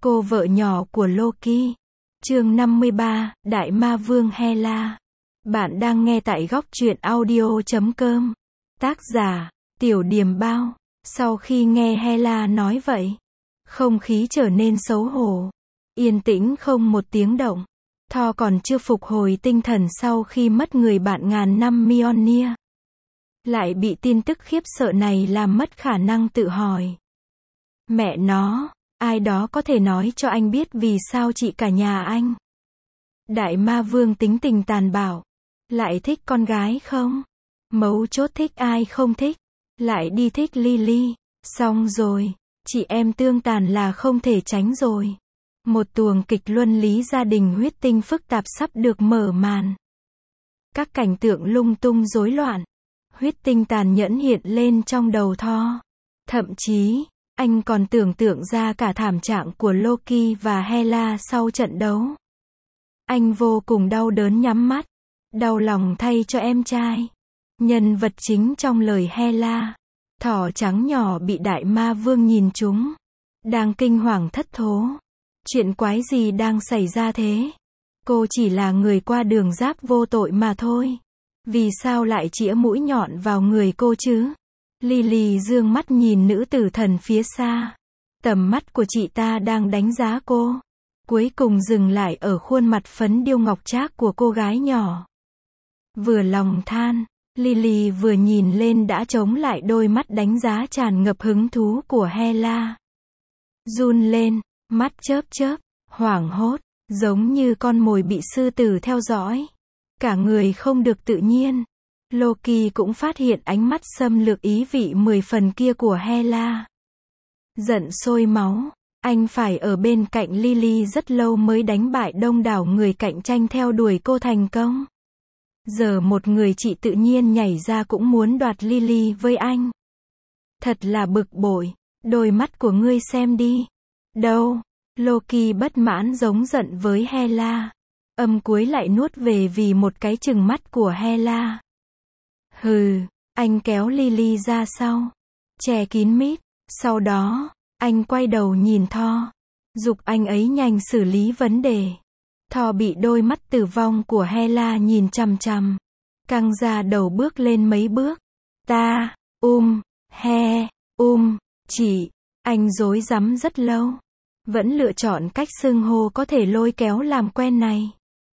cô vợ nhỏ của Loki. Chương 53, Đại Ma Vương Hela. Bạn đang nghe tại góc truyện audio.com. Tác giả, Tiểu Điềm Bao. Sau khi nghe Hela nói vậy, không khí trở nên xấu hổ. Yên tĩnh không một tiếng động. Thor còn chưa phục hồi tinh thần sau khi mất người bạn ngàn năm Mjolnir. Lại bị tin tức khiếp sợ này làm mất khả năng tự hỏi. Mẹ nó, ai đó có thể nói cho anh biết vì sao chị cả nhà anh? Đại Ma Vương tính tình tàn bạo. Lại thích con gái không? Mấu chốt thích ai không thích? Lại đi thích Lily. Xong rồi, chị em tương tàn là không thể tránh rồi. Một tuồng kịch luân lý gia đình huyết tinh phức tạp sắp được mở màn. Các cảnh tượng lung tung rối loạn. Huyết tinh tàn nhẫn hiện lên trong đầu Thor. Thậm chí, anh còn tưởng tượng ra cả thảm trạng của Loki và Hela sau trận đấu. Anh vô cùng đau đớn nhắm mắt. Đau lòng thay cho em trai. Nhân vật chính trong lời Hela, thỏ trắng nhỏ bị Đại Ma Vương nhìn trúng. Đang kinh hoàng thất thố. Chuyện quái gì đang xảy ra thế? Cô chỉ là người qua đường giáp vô tội mà thôi. Vì sao lại chĩa mũi nhọn vào người cô chứ? Lily dương mắt nhìn nữ tử thần phía xa. Tầm mắt của chị ta đang đánh giá cô. Cuối cùng dừng lại ở khuôn mặt phấn điêu ngọc trác của cô gái nhỏ. Vừa lòng than, Lily vừa nhìn lên đã chống lại đôi mắt đánh giá tràn ngập hứng thú của Hela. Run lên, mắt chớp chớp, hoảng hốt, giống như con mồi bị sư tử theo dõi. Cả người không được tự nhiên. Loki cũng phát hiện ánh mắt xâm lược ý vị 10 phần kia của Hela. Giận sôi máu, anh phải ở bên cạnh Lily rất lâu mới đánh bại đông đảo người cạnh tranh theo đuổi cô thành công. Giờ một người chị tự nhiên nhảy ra cũng muốn đoạt Lily với anh. Thật là bực bội, đôi mắt của ngươi xem đi. Đâu? Loki bất mãn giống giận với Hela. Âm cuối lại nuốt về vì một cái chừng mắt của Hela. Hừ, anh kéo Lily ra sau. Che kín mít. Sau đó, anh quay đầu nhìn Thor. Giục anh ấy nhanh xử lý vấn đề. Thor bị đôi mắt tử vong của Hela nhìn chằm chằm. Căng ra đầu bước lên mấy bước. Ta, chị. Anh rối rắm rất lâu. Vẫn lựa chọn cách xưng hô có thể lôi kéo làm quen này.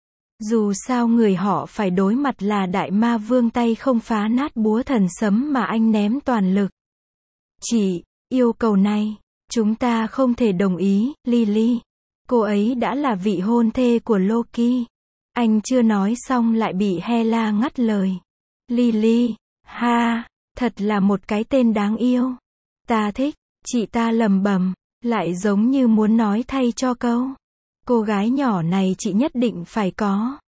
Dù sao người họ phải đối mặt là Đại Ma Vương tay không phá nát búa thần sấm mà anh ném toàn lực. Chị, yêu cầu này, chúng ta không thể đồng ý, Lily. Cô ấy đã là vị hôn thê của Loki. Anh chưa nói xong lại bị Hela ngắt lời. Lily, ha, thật là một cái tên đáng yêu. Ta thích, chị ta lẩm bẩm, lại giống như muốn nói thay cho câu. Cô gái nhỏ này chị nhất định phải có.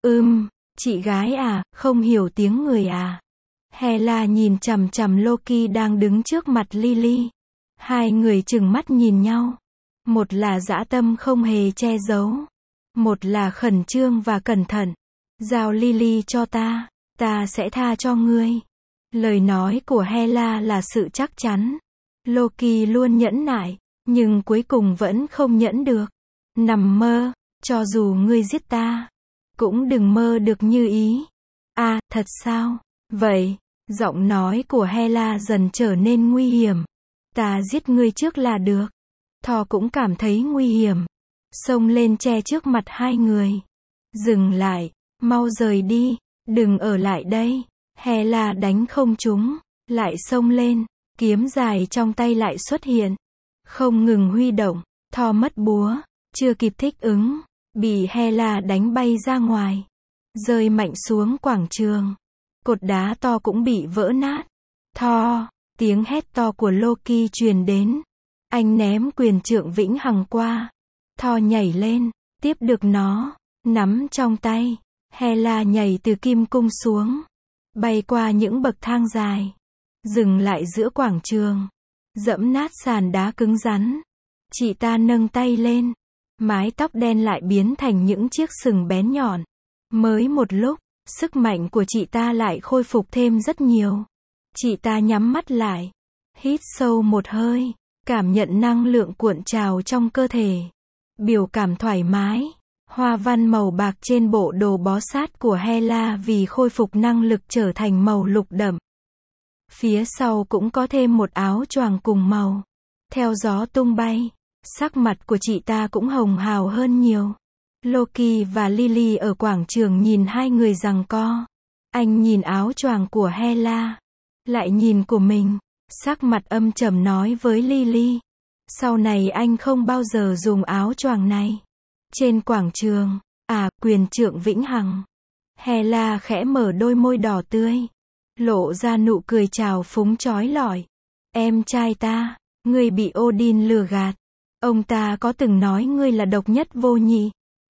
Chị gái à, không hiểu tiếng người à. Hela nhìn chằm chằm Loki đang đứng trước mặt Lily. Hai người trừng mắt nhìn nhau. Một là dã tâm không hề che giấu. Một là khẩn trương và cẩn thận. Giao Lily cho ta sẽ tha cho ngươi. Lời nói của Hela là sự chắc chắn. Loki luôn nhẫn nại, nhưng cuối cùng vẫn không nhẫn được. Nằm mơ, cho dù ngươi giết ta, cũng đừng mơ được như ý. À, thật sao? Vậy, giọng nói của Hela dần trở nên nguy hiểm. Ta giết ngươi trước là được. Thor cũng cảm thấy nguy hiểm. Xông lên che trước mặt hai người. Dừng lại, mau rời đi, đừng ở lại đây. Hela đánh không trúng, lại xông lên, kiếm dài trong tay lại xuất hiện. Không ngừng huy động, Thor mất búa, chưa kịp thích ứng, bị Hela đánh bay ra ngoài. Rơi mạnh xuống quảng trường. Cột đá to cũng bị vỡ nát. Thor, tiếng hét to của Loki truyền đến. Anh ném quyền trượng vĩnh hằng qua. Thor nhảy lên, tiếp được nó, nắm trong tay. Hela nhảy từ kim cung xuống, bay qua những bậc thang dài, dừng lại giữa quảng trường, dẫm nát sàn đá cứng rắn. Chị ta nâng tay lên, mái tóc đen lại biến thành những chiếc sừng bén nhọn. Mới một lúc, sức mạnh của chị ta lại khôi phục thêm rất nhiều. Chị ta nhắm mắt lại, hít sâu một hơi, cảm nhận năng lượng cuộn trào trong cơ thể. Biểu cảm thoải mái. Hoa văn màu bạc trên bộ đồ bó sát của Hela vì khôi phục năng lực trở thành màu lục đậm. Phía sau cũng có thêm một áo choàng cùng màu. Theo gió tung bay, sắc mặt của chị ta cũng hồng hào hơn nhiều. Loki và Lily ở quảng trường nhìn hai người giằng co. Anh nhìn áo choàng của Hela, lại nhìn của mình, sắc mặt âm trầm nói với Lily. Sau này anh không bao giờ dùng áo choàng này. Trên quảng trường, quyền trượng vĩnh hằng. Hela khẽ mở đôi môi đỏ tươi, lộ ra nụ cười trào phúng chói lọi. Em trai ta, ngươi bị Odin lừa gạt. Ông ta có từng nói ngươi là độc nhất vô nhị.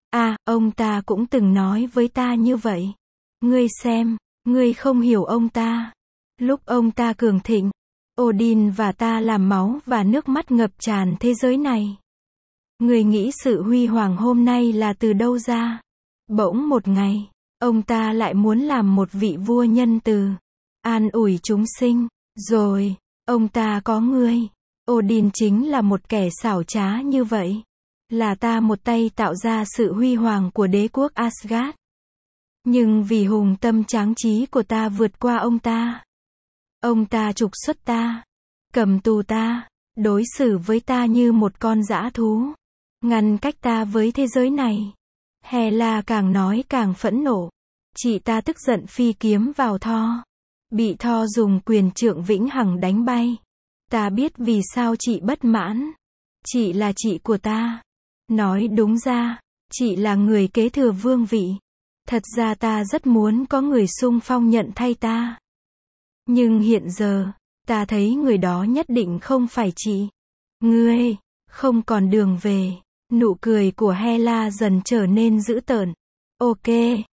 Ông ta cũng từng nói với ta như vậy. Ngươi xem, ngươi không hiểu ông ta. Lúc ông ta cường thịnh, Odin và ta làm máu và nước mắt ngập tràn thế giới này. Ngươi nghĩ sự huy hoàng hôm nay là từ đâu ra? Bỗng một ngày, ông ta lại muốn làm một vị vua nhân từ, an ủi chúng sinh. Rồi, ông ta có ngươi. Odin chính là một kẻ xảo trá như vậy. Là ta một tay tạo ra sự huy hoàng của đế quốc Asgard. Nhưng vì hùng tâm tráng trí của ta vượt qua ông ta. Ông ta trục xuất ta, cầm tù ta, đối xử với ta như một con dã thú, ngăn cách ta với thế giới này. Hela càng nói càng phẫn nộ. Chị ta tức giận phi kiếm vào Thor. Bị Thor dùng quyền trượng vĩnh hằng đánh bay. Ta biết vì sao chị bất mãn. Chị là chị của ta. Nói đúng ra, chị là người kế thừa vương vị. Thật ra ta rất muốn có người xung phong nhận thay ta. Nhưng hiện giờ, ta thấy người đó nhất định không phải chị. Ngươi, không còn đường về. Nụ cười của Hela dần trở nên dữ tợn. Ok,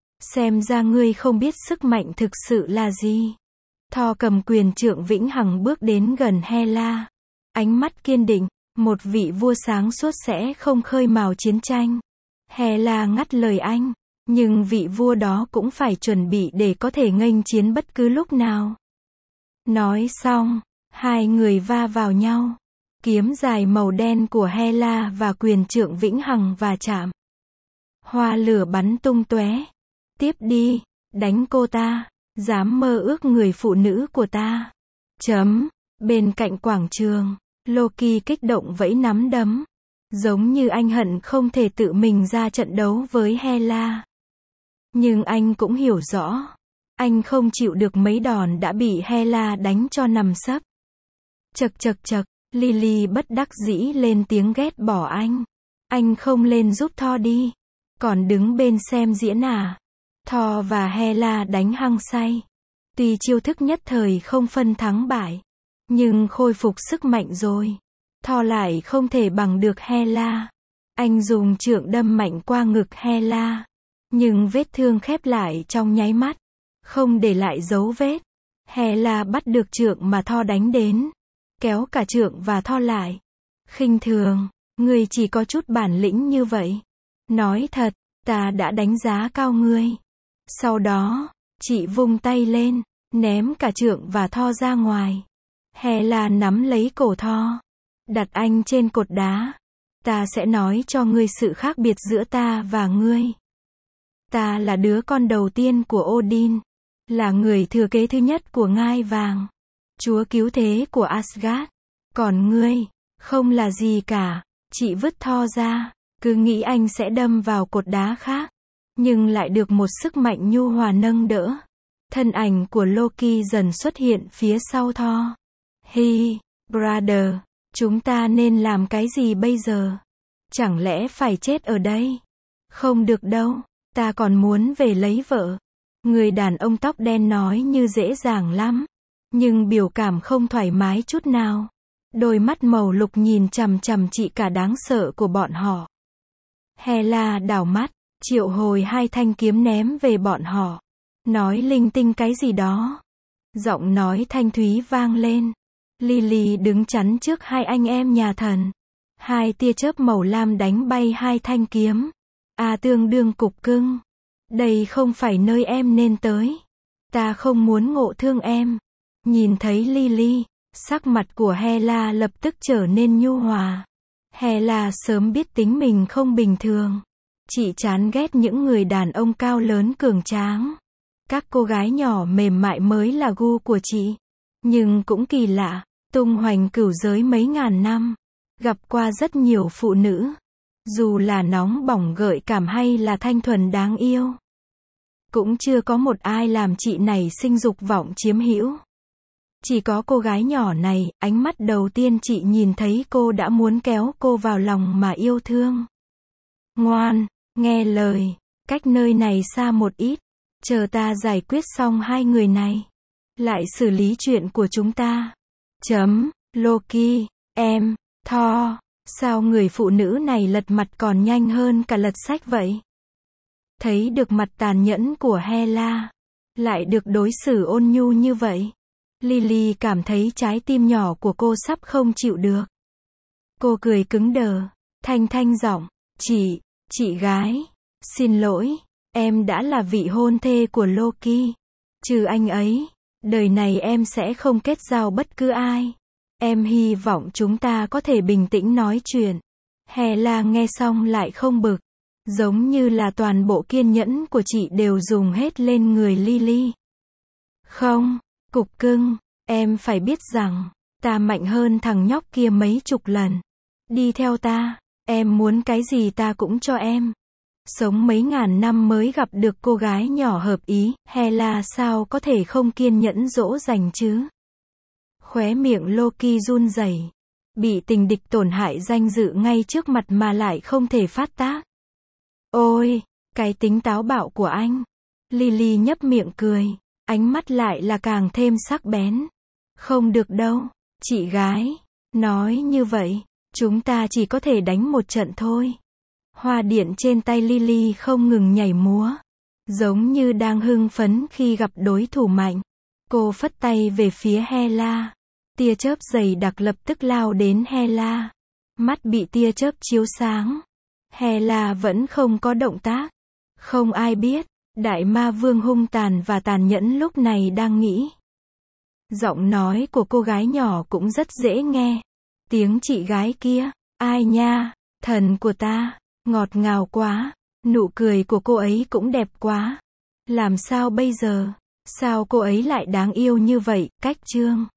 xem ra ngươi không biết sức mạnh thực sự là gì. Thor cầm quyền trượng vĩnh hằng bước đến gần Hela. Ánh mắt kiên định, một vị vua sáng suốt sẽ không khơi mào chiến tranh. Hela ngắt lời anh, nhưng vị vua đó cũng phải chuẩn bị để có thể nghênh chiến bất cứ lúc nào. Nói xong, hai người va vào nhau. Kiếm dài màu đen của Hela và quyền trượng vĩnh hằng và chạm. Hoa lửa bắn tung tóe. Tiếp đi, đánh cô ta, dám mơ ước người phụ nữ của ta. Bên cạnh quảng trường, Loki kích động vẫy nắm đấm. Giống như anh hận không thể tự mình ra trận đấu với Hela. Nhưng anh cũng hiểu rõ, anh không chịu được mấy đòn đã bị Hela đánh cho nằm sấp. Chậc, Lily bất đắc dĩ lên tiếng ghét bỏ anh. Anh không lên giúp Thor đi. Còn đứng bên xem diễn à? Thor và Hela đánh hăng say. Tuy chiêu thức nhất thời không phân thắng bại, nhưng khôi phục sức mạnh rồi. Thor lại không thể bằng được Hela. Anh dùng trượng đâm mạnh qua ngực Hela. Nhưng vết thương khép lại trong nháy mắt, không để lại dấu vết. Hela bắt được trượng mà Thor đánh đến, kéo cả trượng và Thor lại. Khinh thường, ngươi chỉ có chút bản lĩnh như vậy. Nói thật, ta đã đánh giá cao ngươi. Sau đó, chị vung tay lên, ném cả trượng và Thor ra ngoài. Hela nắm lấy cổ Thor, đặt anh trên cột đá. Ta sẽ nói cho ngươi sự khác biệt giữa ta và ngươi. Ta là đứa con đầu tiên của Odin, là người thừa kế thứ nhất của ngai vàng, chúa cứu thế của Asgard. Còn ngươi, không là gì cả. Chị vứt Thor ra, cứ nghĩ anh sẽ đâm vào cột đá khác, nhưng lại được một sức mạnh nhu hòa nâng đỡ. Thân ảnh của Loki dần xuất hiện phía sau Thor. Hi, brother, chúng ta nên làm cái gì bây giờ? Chẳng lẽ phải chết ở đây? Không được đâu, ta còn muốn về lấy vợ. Người đàn ông tóc đen nói như dễ dàng lắm, nhưng biểu cảm không thoải mái chút nào. Đôi mắt màu lục nhìn chằm chằm chị cả đáng sợ của bọn họ. Hela đảo mắt, triệu hồi hai thanh kiếm ném về bọn họ. Nói linh tinh cái gì đó. Giọng nói thanh thúy vang lên. Lily đứng chắn trước hai anh em nhà thần. Hai tia chớp màu lam đánh bay hai thanh kiếm. Tương đương cục cưng. Đây không phải nơi em nên tới. Ta không muốn ngộ thương em. Nhìn thấy Lily, sắc mặt của Hela lập tức trở nên nhu hòa. Hela sớm biết tính mình không bình thường. Chị chán ghét những người đàn ông cao lớn cường tráng. Các cô gái nhỏ mềm mại mới là gu của chị. Nhưng cũng kỳ lạ, tung hoành cửu giới mấy ngàn năm, gặp qua rất nhiều phụ nữ. Dù là nóng bỏng gợi cảm hay là thanh thuần đáng yêu, cũng chưa có một ai làm chị này sinh dục vọng chiếm hữu. Chỉ có cô gái nhỏ này, ánh mắt đầu tiên chị nhìn thấy cô đã muốn kéo cô vào lòng mà yêu thương. Ngoan, nghe lời, cách nơi này xa một ít, chờ ta giải quyết xong hai người này, lại xử lý chuyện của chúng ta. Loki, em, Thor, sao người phụ nữ này lật mặt còn nhanh hơn cả lật sách vậy? Thấy được mặt tàn nhẫn của Hela, lại được đối xử ôn nhu như vậy, Lily cảm thấy trái tim nhỏ của cô sắp không chịu được. Cô cười cứng đờ, thanh giọng, chị gái, xin lỗi, em đã là vị hôn thê của Loki. Trừ anh ấy, đời này em sẽ không kết giao bất cứ ai. Em hy vọng chúng ta có thể bình tĩnh nói chuyện. Hela nghe xong lại không bực, giống như là toàn bộ kiên nhẫn của chị đều dùng hết lên người Lily. Không, cục cưng, em phải biết rằng, ta mạnh hơn thằng nhóc kia mấy chục lần. Đi theo ta, em muốn cái gì ta cũng cho em. Sống mấy ngàn năm mới gặp được cô gái nhỏ hợp ý, Hela sao có thể không kiên nhẫn dỗ dành chứ? Khóe miệng Loki run rẩy, bị tình địch tổn hại danh dự ngay trước mặt mà lại không thể phát tác. Ôi, cái tính táo bạo của anh. Lily nhấp miệng cười, ánh mắt lại là càng thêm sắc bén. Không được đâu, chị gái, nói như vậy, chúng ta chỉ có thể đánh một trận thôi. Hoa điện trên tay Lily không ngừng nhảy múa, giống như đang hưng phấn khi gặp đối thủ mạnh. Cô phất tay về phía Hela. Tia chớp dày đặc lập tức lao đến Hela. Mắt bị tia chớp chiếu sáng. Hela vẫn không có động tác. Không ai biết, đại ma vương hung tàn và tàn nhẫn lúc này đang nghĩ. Giọng nói của cô gái nhỏ cũng rất dễ nghe. Tiếng chị gái kia, ai nha, thần của ta, ngọt ngào quá, nụ cười của cô ấy cũng đẹp quá. Làm sao bây giờ? Sao cô ấy lại đáng yêu như vậy? Cách chương